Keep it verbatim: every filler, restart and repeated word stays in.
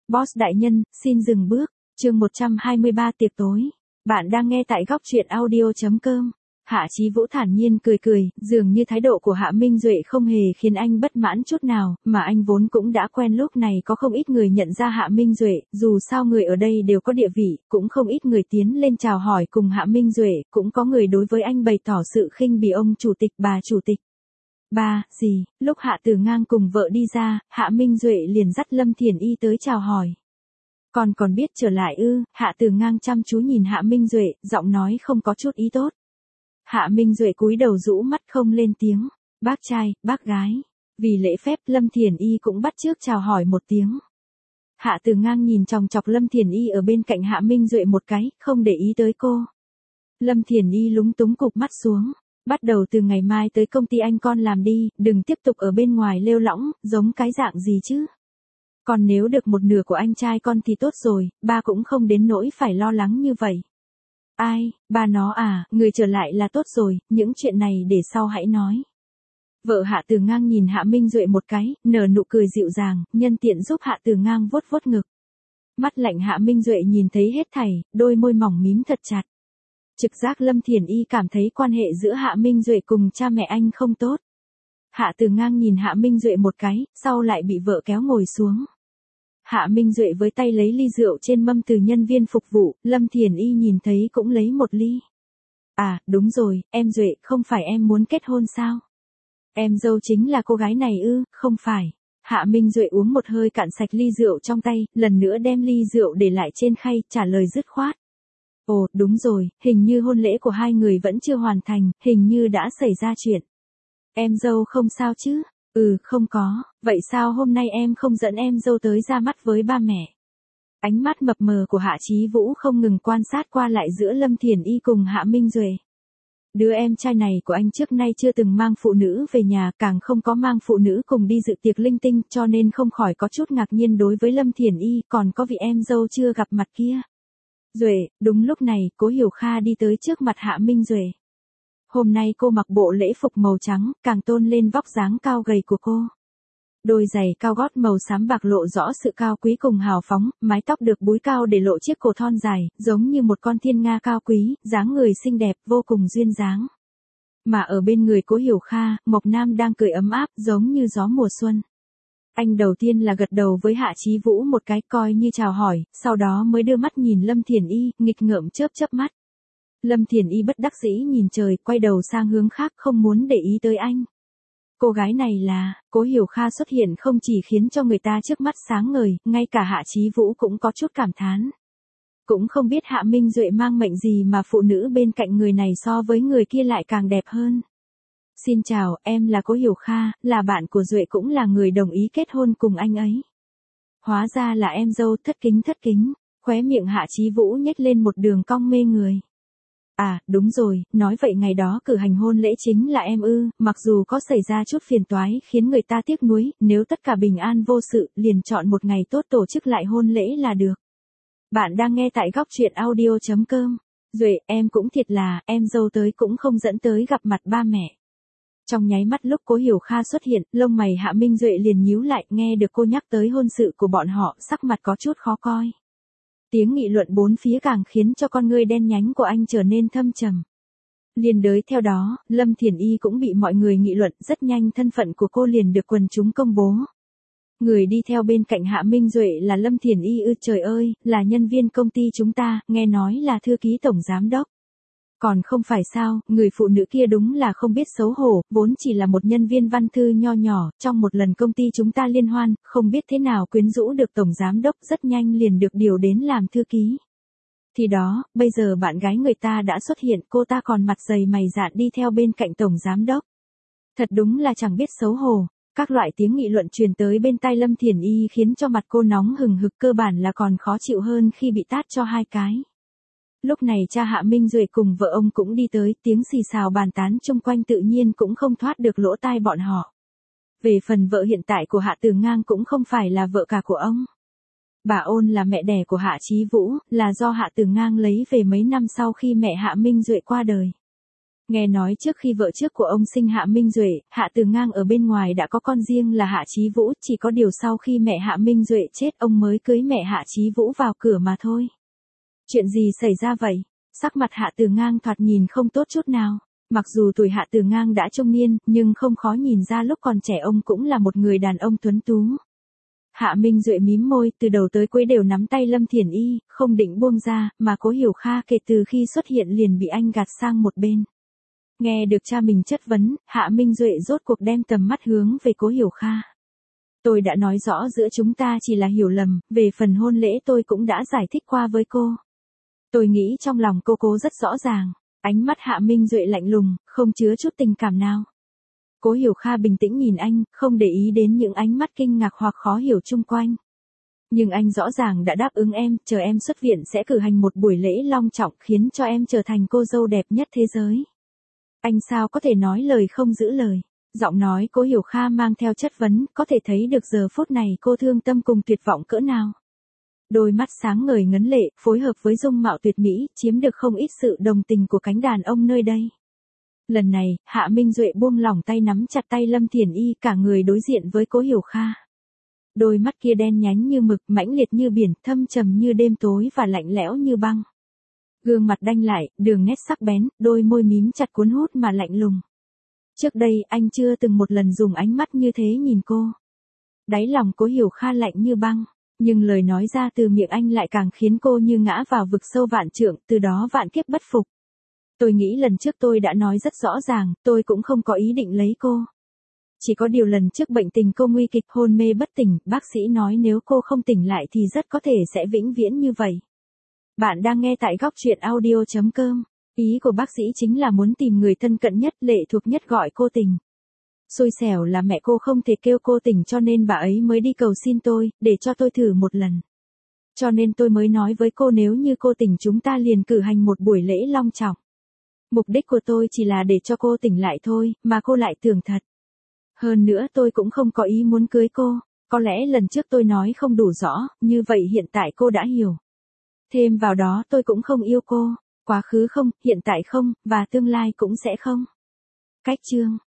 Boss đại nhân, xin dừng bước. Chương một trăm hai mươi ba tiệc tối. Bạn đang nghe tại góc truyện audio chấm com. Hạ Chí Vũ thản nhiên cười cười, dường như thái độ của Hạ Minh Duệ không hề khiến anh bất mãn chút nào, mà anh vốn cũng đã quen lúc này có không ít người nhận ra Hạ Minh Duệ, dù sao người ở đây đều có địa vị, cũng không ít người tiến lên chào hỏi cùng Hạ Minh Duệ, cũng có người đối với anh bày tỏ sự khinh bỉ ông chủ tịch bà chủ tịch. Ba, gì, lúc Hạ Tử Ngang cùng vợ đi ra, Hạ Minh Duệ liền dắt Lâm Thiền Y tới chào hỏi. Còn còn biết trở lại ư? Hạ Tử Ngang chăm chú nhìn Hạ Minh Duệ, giọng nói không có chút ý tốt. Hạ Minh Duệ cúi đầu rũ mắt không lên tiếng. Bác trai, bác gái. Vì lễ phép Lâm Thiền Y cũng bắt chước chào hỏi một tiếng. Hạ Tử Ngang nhìn chòng chọc Lâm Thiền Y ở bên cạnh Hạ Minh Duệ một cái, không để ý tới cô. Lâm Thiền Y lúng túng cụp mắt xuống. Bắt đầu từ ngày mai tới công ty anh con làm đi, đừng tiếp tục ở bên ngoài lêu lõng, giống cái dạng gì chứ. Còn nếu được một nửa của anh trai con thì tốt rồi, ba cũng không đến nỗi phải lo lắng như vậy. Ai, ba nó à, người trở lại là tốt rồi, những chuyện này để sau hãy nói. Vợ Hạ Tử Ngang nhìn Hạ Minh Duệ một cái, nở nụ cười dịu dàng, nhân tiện giúp Hạ Tử Ngang vuốt vuốt ngực. Mắt lạnh Hạ Minh Duệ nhìn thấy hết thảy, đôi môi mỏng mím thật chặt. Trực giác Lâm Thiền Y cảm thấy quan hệ giữa Hạ Minh Duệ cùng cha mẹ anh không tốt. Hạ Tử Ngang nhìn Hạ Minh Duệ một cái, sau lại bị vợ kéo ngồi xuống. Hạ Minh Duệ với tay lấy ly rượu trên mâm từ nhân viên phục vụ, Lâm Thiền Y nhìn thấy cũng lấy một ly. À, đúng rồi, em Duệ, không phải em muốn kết hôn sao? Em dâu chính là cô gái này ư, không phải. Hạ Minh Duệ uống một hơi cạn sạch ly rượu trong tay, lần nữa đem ly rượu để lại trên khay, trả lời dứt khoát. Ồ, đúng rồi, hình như hôn lễ của hai người vẫn chưa hoàn thành, hình như đã xảy ra chuyện. Em dâu không sao chứ? Ừ, không có, vậy sao hôm nay em không dẫn em dâu tới ra mắt với ba mẹ? Ánh mắt mập mờ của Hạ Chí Vũ không ngừng quan sát qua lại giữa Lâm Thiền Y cùng Hạ Minh Duệ. Đứa em trai này của anh trước nay chưa từng mang phụ nữ về nhà, càng không có mang phụ nữ cùng đi dự tiệc linh tinh, cho nên không khỏi có chút ngạc nhiên đối với Lâm Thiền Y, còn có vị em dâu chưa gặp mặt kia. Duệ, đúng lúc này, Cố Hiểu Kha đi tới trước mặt Hạ Minh Duệ. Hôm nay cô mặc bộ lễ phục màu trắng, càng tôn lên vóc dáng cao gầy của cô. Đôi giày cao gót màu xám bạc lộ rõ sự cao quý cùng hào phóng, mái tóc được búi cao để lộ chiếc cổ thon dài, giống như một con thiên nga cao quý, dáng người xinh đẹp, vô cùng duyên dáng. Mà ở bên người Cố Hiểu Kha, Mộc Nam đang cười ấm áp, giống như gió mùa xuân. Anh đầu tiên là gật đầu với Hạ Chí Vũ một cái coi như chào hỏi, sau đó mới đưa mắt nhìn Lâm Thiền Y, nghịch ngợm chớp chớp mắt. Lâm Thiền Y bất đắc dĩ nhìn trời, quay đầu sang hướng khác không muốn để ý tới anh. Cô gái này là, Cố Hiểu Kha xuất hiện không chỉ khiến cho người ta trước mắt sáng ngời, ngay cả Hạ Chí Vũ cũng có chút cảm thán. Cũng không biết Hạ Minh Duệ mang mệnh gì mà phụ nữ bên cạnh người này so với người kia lại càng đẹp hơn. Xin chào, em là Cố Hiểu Kha, là bạn của Duệ cũng là người đồng ý kết hôn cùng anh ấy. Hóa ra là em dâu, thất kính thất kính, khóe miệng Hạ Chí Vũ nhếch lên một đường cong mê người. À, đúng rồi, nói vậy ngày đó cử hành hôn lễ chính là em ư, mặc dù có xảy ra chút phiền toái khiến người ta tiếc nuối, nếu tất cả bình an vô sự, liền chọn một ngày tốt tổ chức lại hôn lễ là được. Bạn đang nghe tại góc truyện audio chấm com. Duệ, em cũng thiệt là, em dâu tới cũng không dẫn tới gặp mặt ba mẹ. Trong nháy mắt lúc Cố Hiểu Kha xuất hiện, lông mày Hạ Minh Duệ liền nhíu lại, nghe được cô nhắc tới hôn sự của bọn họ, sắc mặt có chút khó coi. Tiếng nghị luận bốn phía càng khiến cho con ngươi đen nhánh của anh trở nên thâm trầm. Liên đới theo đó, Lâm Thiền Y cũng bị mọi người nghị luận, rất nhanh thân phận của cô liền được quần chúng công bố. Người đi theo bên cạnh Hạ Minh Duệ là Lâm Thiền Y ư, trời ơi, là nhân viên công ty chúng ta, nghe nói là thư ký tổng giám đốc. Còn không phải sao, người phụ nữ kia đúng là không biết xấu hổ, vốn chỉ là một nhân viên văn thư nho nhỏ, trong một lần công ty chúng ta liên hoan, không biết thế nào quyến rũ được tổng giám đốc, rất nhanh liền được điều đến làm thư ký. Thì đó, bây giờ bạn gái người ta đã xuất hiện, cô ta còn mặt dày mày dạn đi theo bên cạnh tổng giám đốc. Thật đúng là chẳng biết xấu hổ. Các loại tiếng nghị luận truyền tới bên tai Lâm Thiền Y khiến cho mặt cô nóng hừng hực, cơ bản là còn khó chịu hơn khi bị tát cho hai cái. Lúc này cha Hạ Minh Duệ cùng vợ ông cũng đi tới, tiếng xì xào bàn tán chung quanh tự nhiên cũng không thoát được lỗ tai bọn họ. Về phần vợ hiện tại của Hạ Tử Ngang cũng không phải là vợ cả của ông. Bà Ôn là mẹ đẻ của Hạ Chí Vũ, là do Hạ Tử Ngang lấy về mấy năm sau khi mẹ Hạ Minh Duệ qua đời. Nghe nói trước khi vợ trước của ông sinh Hạ Minh Duệ, Hạ Từ Ngang ở bên ngoài đã có con riêng là Hạ Chí Vũ, chỉ có điều sau khi mẹ Hạ Minh Duệ chết ông mới cưới mẹ Hạ Chí Vũ vào cửa mà thôi. Chuyện gì xảy ra vậy? Sắc mặt Hạ Từ Ngang thoạt nhìn không tốt chút nào. Mặc dù tuổi Hạ Từ Ngang đã trung niên, nhưng không khó nhìn ra lúc còn trẻ ông cũng là một người đàn ông tuấn tú. Hạ Minh Duệ mím môi, từ đầu tới cuối đều nắm tay Lâm Thiển Y, không định buông ra, mà Cố Hiểu Kha kể từ khi xuất hiện liền bị anh gạt sang một bên. Nghe được cha mình chất vấn, Hạ Minh Duệ rốt cuộc đem tầm mắt hướng về Cố Hiểu Kha. Tôi đã nói rõ giữa chúng ta chỉ là hiểu lầm, về phần hôn lễ tôi cũng đã giải thích qua với cô. Tôi nghĩ trong lòng cô Cố rất rõ ràng, ánh mắt Hạ Minh Duệ lạnh lùng, không chứa chút tình cảm nào. Cố Hiểu Kha bình tĩnh nhìn anh, không để ý đến những ánh mắt kinh ngạc hoặc khó hiểu chung quanh. Nhưng anh rõ ràng đã đáp ứng em, chờ em xuất viện sẽ cử hành một buổi lễ long trọng khiến cho em trở thành cô dâu đẹp nhất thế giới. Anh sao có thể nói lời không giữ lời. Giọng nói Cố Hiểu Kha mang theo chất vấn, có thể thấy được giờ phút này cô thương tâm cùng tuyệt vọng cỡ nào. Đôi mắt sáng ngời ngấn lệ, phối hợp với dung mạo tuyệt mỹ, chiếm được không ít sự đồng tình của cánh đàn ông nơi đây. Lần này, Hạ Minh Duệ buông lỏng tay nắm chặt tay Lâm Thiển Y, cả người đối diện với Cố Hiểu Kha. Đôi mắt kia đen nhánh như mực, mãnh liệt như biển, thâm trầm như đêm tối và lạnh lẽo như băng. Gương mặt đanh lại, đường nét sắc bén, đôi môi mím chặt cuốn hút mà lạnh lùng. Trước đây anh chưa từng một lần dùng ánh mắt như thế nhìn cô. Đáy lòng Cố Hiểu Kha lạnh như băng, nhưng lời nói ra từ miệng anh lại càng khiến cô như ngã vào vực sâu vạn trượng, từ đó vạn kiếp bất phục. Tôi nghĩ lần trước tôi đã nói rất rõ ràng, tôi cũng không có ý định lấy cô. Chỉ có điều lần trước bệnh tình cô nguy kịch hôn mê bất tỉnh, bác sĩ nói nếu cô không tỉnh lại thì rất có thể sẽ vĩnh viễn như vậy. Bạn đang nghe tại góc truyện audio chấm com. Ý của bác sĩ chính là muốn tìm người thân cận nhất, lệ thuộc nhất gọi cô tình. Xui xẻo là mẹ cô không thể kêu cô tỉnh cho nên bà ấy mới đi cầu xin tôi, để cho tôi thử một lần. Cho nên tôi mới nói với cô nếu như cô tỉnh chúng ta liền cử hành một buổi lễ long trọng. Mục đích của tôi chỉ là để cho cô tỉnh lại thôi, mà cô lại tưởng thật. Hơn nữa tôi cũng không có ý muốn cưới cô, có lẽ lần trước tôi nói không đủ rõ, như vậy hiện tại cô đã hiểu. Thêm vào đó tôi cũng không yêu cô, quá khứ không, hiện tại không, và tương lai cũng sẽ không. Cách chương